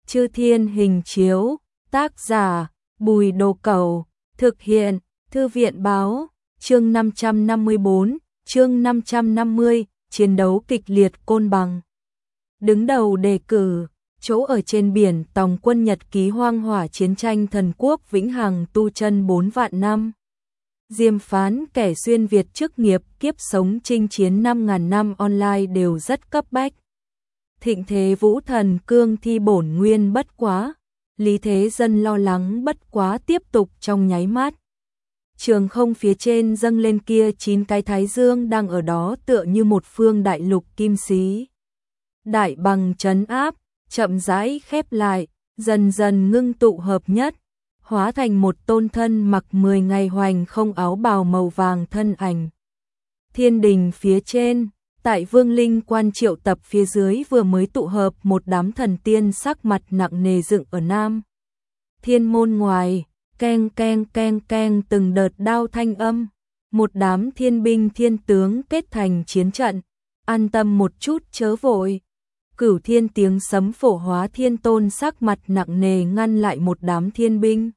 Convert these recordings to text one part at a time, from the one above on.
Chư Thiên Hình Chiếu, tác giả Bùi Đồ Cẩu, thực hiện Thư viện Báo, chương 554, chương 550, chiến đấu kịch liệt Côn Bằng. Đứng đầu đề cử, chỗ ở trên biển tòng quân nhật ký hoang hỏa chiến tranh thần quốc vĩnh hằng tu chân 4 vạn năm. Diêm phán kẻ xuyên Việt chức nghiệp kiếp sống chinh chiến 5.000 năm online đều rất cấp bách. Thịnh thế vũ thần cương thi bổn nguyên bất quá, lý thế dân lo lắng bất quá tiếp tục trong nháy mắt. Trường không phía trên dâng lên kia 9 cái thái dương đang ở đó tựa như một phương đại lục kim xí. Đại bằng trấn áp, chậm rãi khép lại, dần dần ngưng tụ hợp nhất, hóa thành một tôn thân mặc 10 ngày hoành không áo bào màu vàng thân ảnh. Thiên đình phía trên, tại Vương Linh Quan triệu tập phía dưới vừa mới tụ hợp một đám thần tiên sắc mặt nặng nề dựng ở Nam Thiên môn ngoài, keng keng keng keng từng đợt đao thanh âm, một đám thiên binh thiên tướng kết thành chiến trận, an tâm một chút chớ vội. Cửu thiên tiếng sấm phổ hóa thiên tôn sắc mặt nặng nề ngăn lại một đám thiên binh.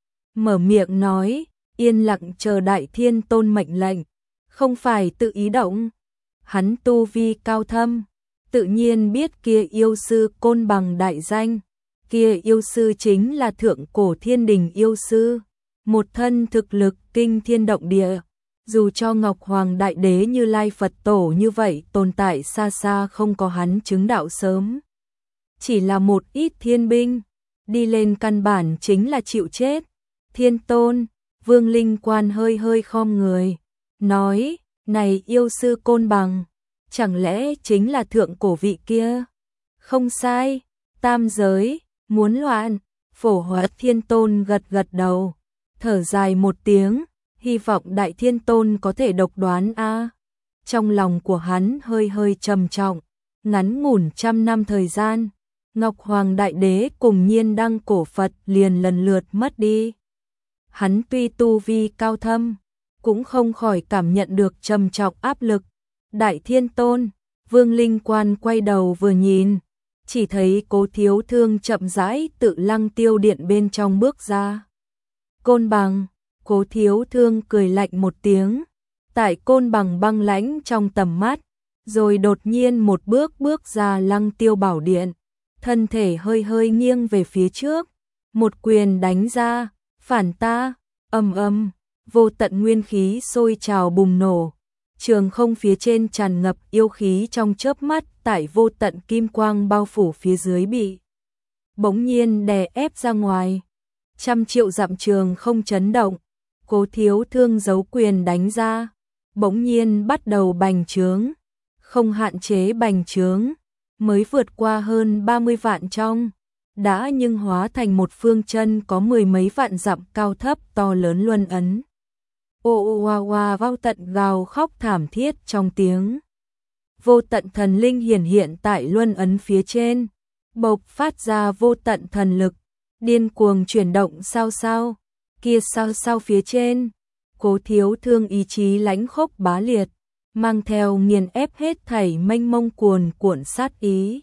Mở miệng nói, yên lặng chờ đại thiên tôn mệnh lệnh, không phải tự ý động. Hắn tu vi cao thâm, tự nhiên biết kia yêu sư Côn Bằng đại danh. Kia yêu sư chính là thượng cổ thiên đình yêu sư, một thân thực lực kinh thiên động địa. Dù cho Ngọc Hoàng Đại Đế Như Lai Phật Tổ như vậy tồn tại xa xa không có hắn chứng đạo sớm. Chỉ là một ít thiên binh, đi lên căn bản chính là chịu chết. Thiên tôn, Vương Linh Quan hơi hơi khom người, nói, này yêu sư Côn Bằng, chẳng lẽ chính là thượng cổ vị kia? Không sai, tam giới, muốn loạn, Phổ Hóa Thiên Tôn gật gật đầu, thở dài một tiếng. Hy vọng Đại Thiên Tôn có thể độc đoán a. Trong lòng của hắn hơi hơi trầm trọng, ngắn ngủn 100 năm thời gian, Ngọc Hoàng Đại Đế cùng Nhiên Đăng cổ Phật liền lần lượt mất đi. Hắn tuy tu vi cao thâm, cũng không khỏi cảm nhận được trầm trọng áp lực. Đại Thiên Tôn, Vương Linh Quan quay đầu vừa nhìn, chỉ thấy Cố Thiếu Thương chậm rãi tự Lăng Tiêu Điện bên trong bước ra. Côn Bằng, Cố Thiếu Thương cười lạnh một tiếng, tại Côn Bằng băng lãnh trong tầm mắt, rồi đột nhiên một bước ra Lăng Tiêu Bảo Điện, thân thể hơi hơi nghiêng về phía trước, một quyền đánh ra, phản ta, ầm ầm, vô tận nguyên khí sôi trào bùng nổ, trường không phía trên tràn ngập yêu khí trong chớp mắt, tại vô tận kim quang bao phủ phía dưới bị bỗng nhiên đè ép ra ngoài. 100 triệu dặm trường không chấn động. Cố Thiếu Thương giấu quyền đánh ra, bỗng nhiên bắt đầu bành trướng, không hạn chế bành trướng, mới vượt qua hơn 30 vạn trong, đã nhưng hóa thành một phương chân có 10 mấy vạn dặm cao thấp to lớn luân ấn. Ô oa oa vào tận gào khóc thảm thiết trong tiếng. Vô tận thần linh hiển hiện tại luân ấn phía trên, bộc phát ra vô tận thần lực, điên cuồng chuyển động sao sao. Kia sao phía trên, Cố Thiếu Thương ý chí lãnh khốc bá liệt, mang theo nghiền ép hết thảy mênh mông cuồn cuộn sát ý.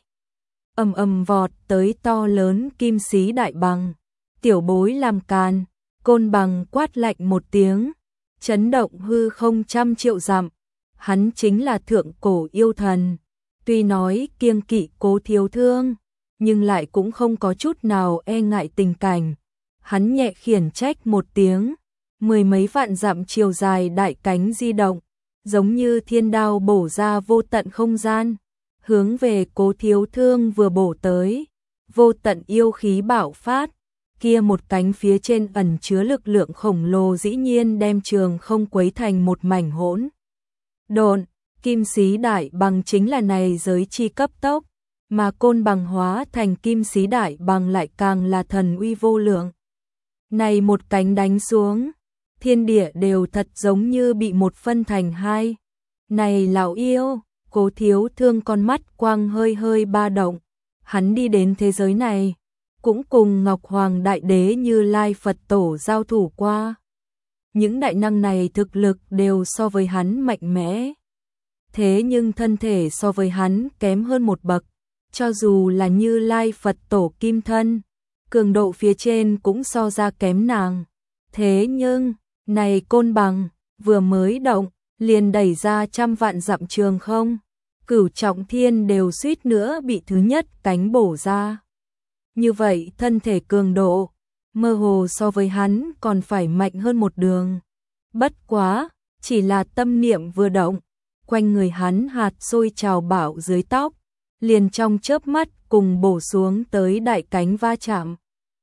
Ầm vọt tới to lớn kim xí đại bằng, tiểu bối làm càn, Côn Bằng quát lạnh một tiếng, chấn động hư không 100 triệu dặm. Hắn chính là thượng cổ yêu thần, tuy nói kiêng kỵ Cố Thiếu Thương, nhưng lại cũng không có chút nào e ngại tình cảnh. Hắn nhẹ khiển trách một tiếng, 10 mấy vạn dặm chiều dài đại cánh di động, giống như thiên đao bổ ra vô tận không gian, hướng về Cố Thiếu Thương vừa bổ tới, vô tận yêu khí bạo phát, kia một cánh phía trên ẩn chứa lực lượng khổng lồ dĩ nhiên đem trường không quấy thành một mảnh hỗn độn. Kim xí đại bằng chính là này giới chi cấp tốc, mà Côn Bằng hóa thành kim xí đại bằng lại càng là thần uy vô lượng. Này một cánh đánh xuống, thiên địa đều thật giống như bị một phân thành hai. Này lão yêu, Cố Thiếu Thương con mắt quang hơi hơi ba động, hắn đi đến thế giới này, cũng cùng Ngọc Hoàng Đại Đế Như Lai Phật Tổ giao thủ qua. Những đại năng này thực lực đều so với hắn mạnh mẽ. Thế nhưng thân thể so với hắn kém hơn một bậc, cho dù là Như Lai Phật Tổ kim thân, cường độ phía trên cũng so ra kém nàng. Thế nhưng, này Côn Bằng, vừa mới động, liền đẩy ra trăm vạn dặm trường không. Cửu Trọng Thiên đều suýt nữa bị thứ nhất cánh bổ ra. Như vậy thân thể cường độ, mơ hồ so với hắn còn phải mạnh hơn một đường. Bất quá, chỉ là tâm niệm vừa động, quanh người hắn hạt sôi trào bạo dưới tóc, liền trong chớp mắt cùng bổ xuống tới đại cánh va chạm.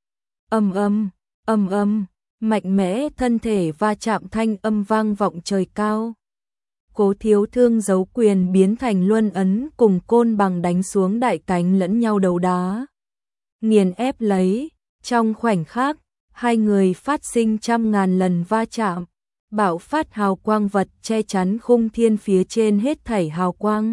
Ầm ầm, mạnh mẽ thân thể va chạm thanh âm vang vọng trời cao. Cố Thiếu Thương giấu quyền biến thành luân ấn cùng Côn Bằng đánh xuống đại cánh lẫn nhau đấu đá. Nghiền ép lấy, trong khoảnh khắc, hai người phát sinh trăm ngàn lần va chạm, bạo phát hào quang vật che chắn khung thiên phía trên hết thảy hào quang.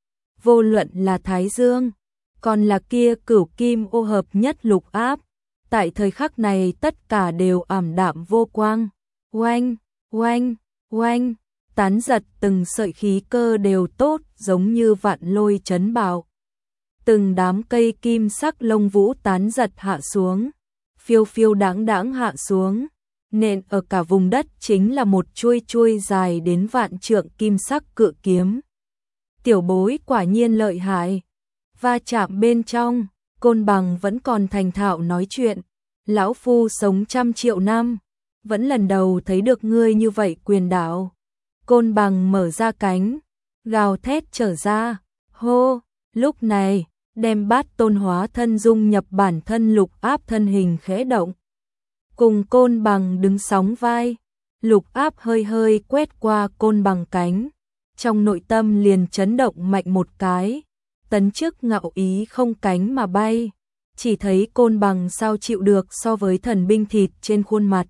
Vô luận là Thái Dương, còn là kia Cửu Kim ô hợp nhất lục áp, tại thời khắc này tất cả đều ảm đạm vô quang. Oanh, oanh, oanh, tán giật từng sợi khí cơ đều tốt giống như vạn lôi chấn bạo. Từng đám cây kim sắc lông vũ tán giật hạ xuống, phiêu phiêu đáng đáng hạ xuống, nện ở cả vùng đất chính là một chuôi chuôi dài đến vạn trượng kim sắc cự kiếm. Tiểu bối quả nhiên lợi hại. Va chạm bên trong, Côn Bằng vẫn còn thành thạo nói chuyện. Lão phu sống trăm triệu năm, vẫn lần đầu thấy được ngươi như vậy quyền đạo. Côn Bằng mở ra cánh, gào thét trở ra, hô, lúc này, đem Bát Tôn hóa thân dung nhập bản thân lục áp thân hình khẽ động. Cùng Côn Bằng đứng sóng vai, lục áp hơi hơi quét qua Côn Bằng cánh, trong nội tâm liền chấn động mạnh một cái, tấn chức ngạo ý không cánh mà bay, chỉ thấy Côn Bằng sao chịu được so với thần binh thịt trên khuôn mặt.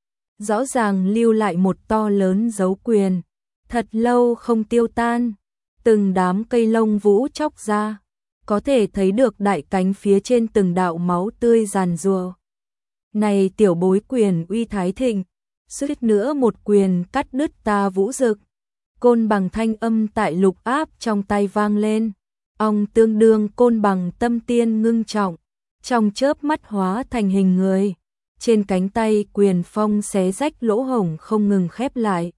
Rõ ràng lưu lại một to lớn dấu quyền, thật lâu không tiêu tan, từng đám cây lông vũ chóc ra, có thể thấy được đại cánh phía trên từng đạo máu tươi giàn giụa. Này tiểu bối quyền uy thái thịnh, suýt nữa một quyền cắt đứt ta vũ dực. Côn Bằng thanh âm tại lục áp trong tay vang lên, ông tương đương Côn Bằng tâm tiên ngưng trọng, trong chớp mắt hóa thành hình người, trên cánh tay quyền phong xé rách lỗ hổng không ngừng khép lại.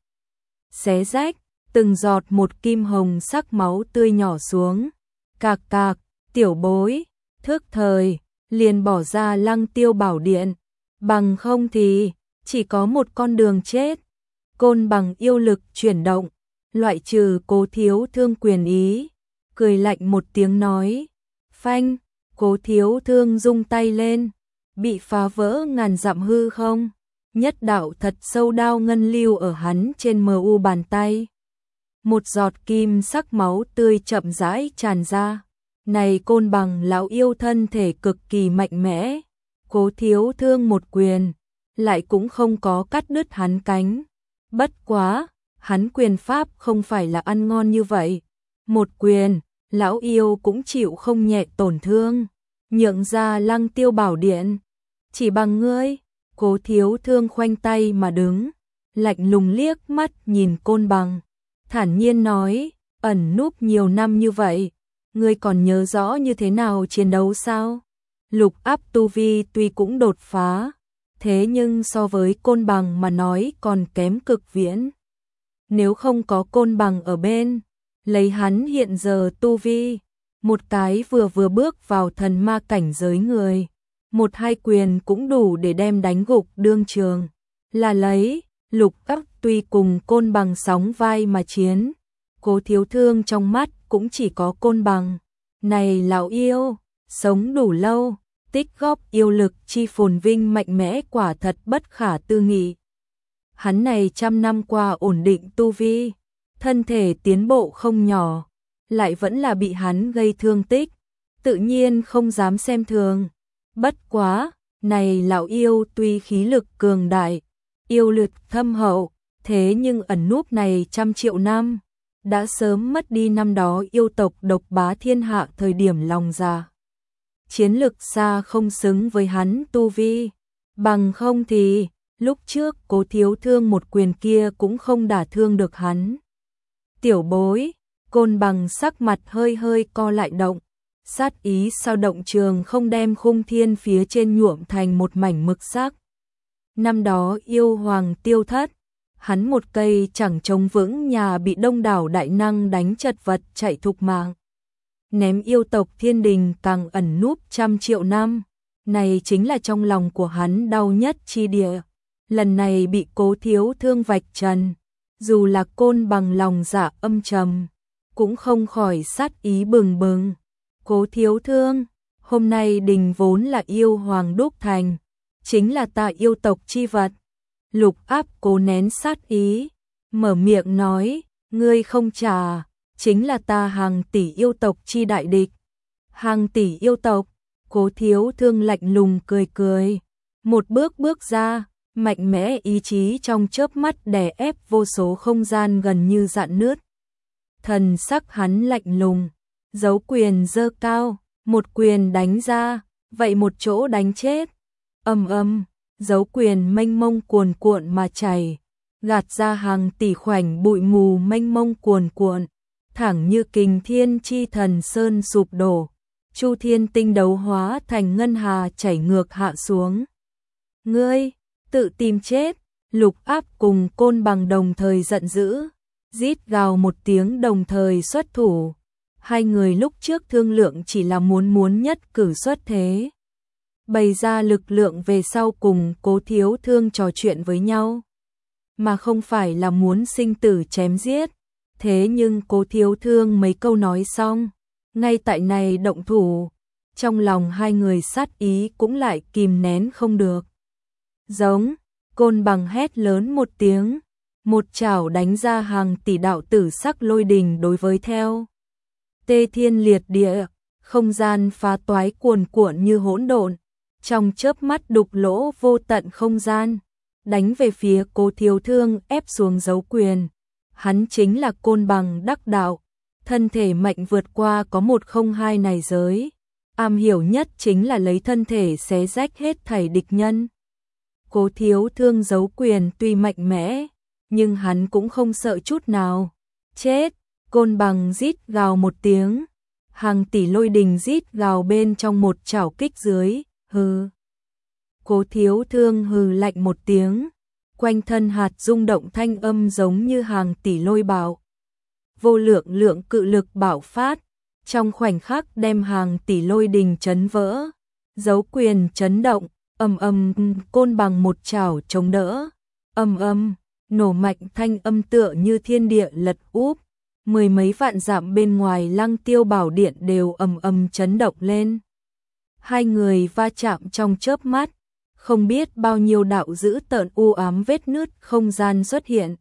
Xé rách, từng giọt một kim hồng sắc máu tươi nhỏ xuống. Cạc cạc, tiểu bối, thước thời, liền bỏ ra Lăng Tiêu Bảo Điện, bằng không thì chỉ có một con đường chết. Côn Bằng yêu lực chuyển động, loại trừ Cố Thiếu Thương quyền ý, cười lạnh một tiếng nói, phanh. Cố Thiếu Thương rung tay lên, bị phá vỡ ngàn dặm hư không, nhất đạo thật sâu đao ngân lưu ở hắn trên mu bàn tay. Một giọt kim sắc máu tươi chậm rãi tràn ra. Này Côn Bằng lão yêu thân thể cực kỳ mạnh mẽ, Cố Thiếu Thương một quyền, lại cũng không có cắt đứt hắn cánh. Bất quá, hắn quyền pháp không phải là ăn ngon như vậy. Một quyền, lão yêu cũng chịu không nhẹ tổn thương, nhượng ra Lăng Tiêu Bảo Điện. Chỉ bằng ngươi, Cố Thiếu Thương khoanh tay mà đứng, lạnh lùng liếc mắt nhìn Côn Bằng, thản nhiên nói, ẩn núp nhiều năm như vậy, ngươi còn nhớ rõ như thế nào chiến đấu sao? Lục áp tu vi tuy cũng đột phá, thế nhưng so với Côn Bằng mà nói còn kém cực viễn. Nếu không có Côn Bằng ở bên, lấy hắn hiện giờ tu vi, một cái vừa bước vào thần ma cảnh giới người, một hai quyền cũng đủ để đem đánh gục đương trường. Là lấy, lục áp tuy cùng Côn Bằng sóng vai mà chiến, Cố Thiếu Thương trong mắt cũng chỉ có Côn Bằng. Này lão yêu, sống đủ lâu, tích góp yêu lực chi phồn vinh mạnh mẽ quả thật bất khả tư nghị. Hắn này trăm năm qua ổn định tu vi, thân thể tiến bộ không nhỏ, lại vẫn là bị hắn gây thương tích, tự nhiên không dám xem thường. Bất quá, này lão yêu tuy khí lực cường đại, yêu lực thâm hậu, thế nhưng ẩn núp này trăm triệu năm, đã sớm mất đi năm đó yêu tộc độc bá thiên hạ thời điểm lòng già. Chiến lực xa không xứng với hắn tu vi, bằng không thì, lúc trước Cố Thiếu Thương một quyền kia cũng không đả thương được hắn. Tiểu bối, Côn Bằng sắc mặt hơi hơi co lại động, sát ý sao động trường không đem khung thiên phía trên nhuộm thành một mảnh mực sắc. Năm đó yêu hoàng tiêu thất, hắn một cây chẳng chống vững nhà bị đông đảo đại năng đánh chật vật chạy thục mạng. Ném yêu tộc thiên đình càng ẩn núp trăm triệu năm, này chính là trong lòng của hắn đau nhất chi địa. Lần này bị Cố Thiếu Thương vạch trần, dù là Côn Bằng lòng dạ âm trầm, cũng không khỏi sát ý bừng bừng. Cố Thiếu Thương, hôm nay đình vốn là yêu hoàng đúc thành, chính là ta yêu tộc chi vật. Lục Áp cố nén sát ý, mở miệng nói, ngươi không trả, chính là ta hàng tỷ yêu tộc chi đại địch. Hàng tỷ yêu tộc, Cố Thiếu Thương lạnh lùng cười cười, một bước bước ra, mạnh mẽ ý chí trong chớp mắt đè ép vô số không gian gần như rạn nứt. Thần sắc hắn lạnh lùng, dấu quyền giơ cao, một quyền đánh ra, vậy một chỗ đánh chết. Ầm ầm, dấu quyền mênh mông cuồn cuộn mà chảy, gạt ra hàng tỷ khoảnh bụi mù mênh mông cuồn cuộn, thẳng như kình thiên chi thần sơn sụp đổ, chu thiên tinh đấu hóa thành ngân hà chảy ngược hạ xuống. Ngươi, tự tìm chết! Lục Áp cùng Côn Bằng đồng thời giận dữ, rít gào một tiếng đồng thời xuất thủ. Hai người lúc trước thương lượng chỉ là muốn nhất cử xuất thế, bày ra lực lượng về sau cùng Cố Thiếu Thương trò chuyện với nhau, mà không phải là muốn sinh tử chém giết. Thế nhưng Cố Thiếu Thương mấy câu nói xong, ngay tại này động thủ, trong lòng hai người sát ý cũng lại kìm nén không được. Giống, Côn Bằng hét lớn một tiếng, một chảo đánh ra hàng tỷ đạo tử sắc lôi đình đối với theo. Tê thiên liệt địa, không gian phá toái cuồn cuộn như hỗn độn, trong chớp mắt đục lỗ vô tận không gian, đánh về phía Cố Thiếu Thương ép xuống dấu quyền. Hắn chính là Côn Bằng đắc đạo, thân thể mạnh vượt qua có 102 này giới, am hiểu nhất chính là lấy thân thể xé rách hết thảy địch nhân. Cố Thiếu Thương dấu quyền tuy mạnh mẽ, nhưng hắn cũng không sợ chút nào. Chết! Côn Bằng rít gào một tiếng, hàng tỷ lôi đình rít gào bên trong một chảo kích dưới, hừ. Cố Thiếu Thương hừ lạnh một tiếng, quanh thân hạt rung động thanh âm giống như hàng tỷ lôi bạo. Vô lượng cự lực bạo phát, trong khoảnh khắc đem hàng tỷ lôi đình chấn vỡ, dấu quyền chấn động, Côn Bằng một chảo chống đỡ, nổ mạnh thanh âm tựa như thiên địa lật úp, mười mấy vạn dặm bên ngoài Lăng Tiêu Bảo Điện đều chấn động lên. Hai người va chạm trong chớp mắt, không biết bao nhiêu đạo dữ tợn u ám vết nứt không gian xuất hiện,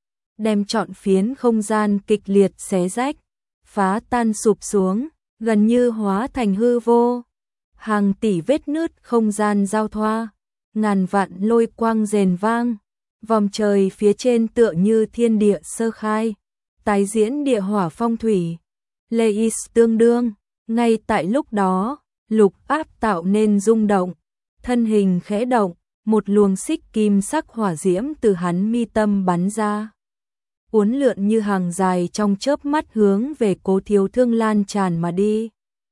đem trọn phiến không gian kịch liệt xé rách, phá tan sụp xuống, gần như hóa thành hư vô. Hàng tỷ vết nứt không gian giao thoa, ngàn vạn lôi quang rền vang, vòng trời phía trên tựa như thiên địa sơ khai, tái diễn địa hỏa phong thủy. Leis tương đương, ngay tại lúc đó, Lục Áp tạo nên rung động, thân hình khẽ động, một luồng xích kim sắc hỏa diễm từ hắn mi tâm bắn ra, uốn lượn như hàng dài trong chớp mắt hướng về Cố Thiếu Thương lan tràn mà đi.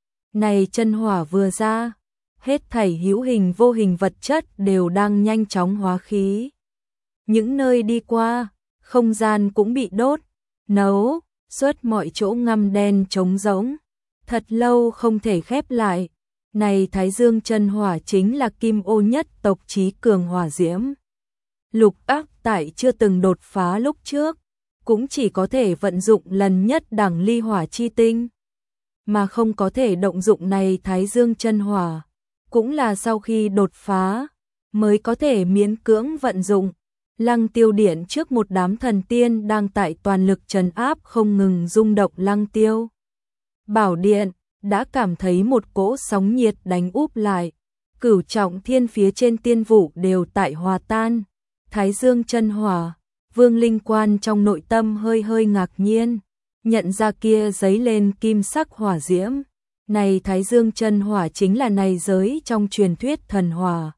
Này chân hỏa vừa ra, hết thảy hữu hình vô hình vật chất đều đang nhanh chóng hóa khí. Những nơi đi qua, không gian cũng bị đốt, nấu, suốt mọi chỗ ngăm đen trống rỗng, thật lâu không thể khép lại. Này Thái Dương chân hỏa chính là kim ô nhất tộc trí cường hỏa diễm. Lục Áp tại chưa từng đột phá lúc trước, cũng chỉ có thể vận dụng lần nhất đẳng ly hỏa chi tinh, mà không có thể động dụng này Thái Dương chân hỏa, cũng là sau khi đột phá mới có thể miễn cưỡng vận dụng. Lăng Tiêu Điện trước một đám thần tiên đang tại toàn lực trấn áp không ngừng rung động Lăng Tiêu Bảo Điện, đã cảm thấy một cỗ sóng nhiệt đánh úp lại, cửu trọng thiên phía trên tiên vụ đều tại hòa tan. Thái Dương chân hỏa, Vương Linh Quan trong nội tâm hơi hơi ngạc nhiên, nhận ra kia giấy lên kim sắc hỏa diễm. Này Thái Dương chân hỏa chính là này giới trong truyền thuyết thần hỏa,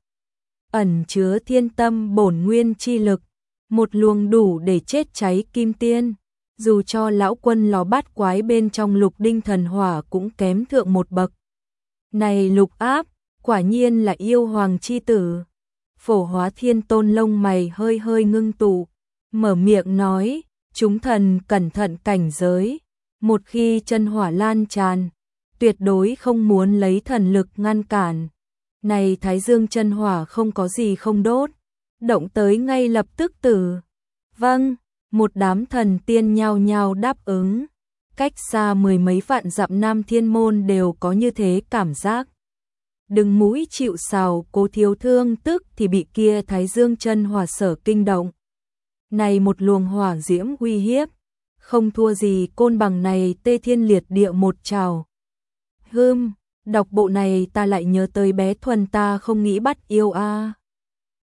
ẩn chứa thiên tâm bổn nguyên chi lực, một luồng đủ để chết cháy kim tiên, dù cho lão quân lò bát quái bên trong lục đinh thần hỏa cũng kém thượng một bậc. Này Lục Áp, quả nhiên là yêu hoàng chi tử. Phổ Hóa Thiên Tôn lông mày hơi hơi ngưng tụ, mở miệng nói, chúng thần cẩn thận cảnh giới, một khi chân hỏa lan tràn, tuyệt đối không muốn lấy thần lực ngăn cản. Này Thái Dương chân hỏa không có gì không đốt, động tới ngay lập tức tử. Vâng, một đám thần tiên nhao nhao đáp ứng. Cách xa mười mấy vạn dặm Nam Thiên Môn đều có như thế cảm giác. Đừng mũi chịu sào, Cố Thiếu Thương tức thì bị kia Thái Dương chân hỏa sở kinh động. Này một luồng hỏa diễm uy hiếp, không thua gì côn bằng này Tê Thiên Liệt Địa một trào. Đọc bộ này ta lại nhớ tới bé Thuần ta không nghĩ bắt yêu a.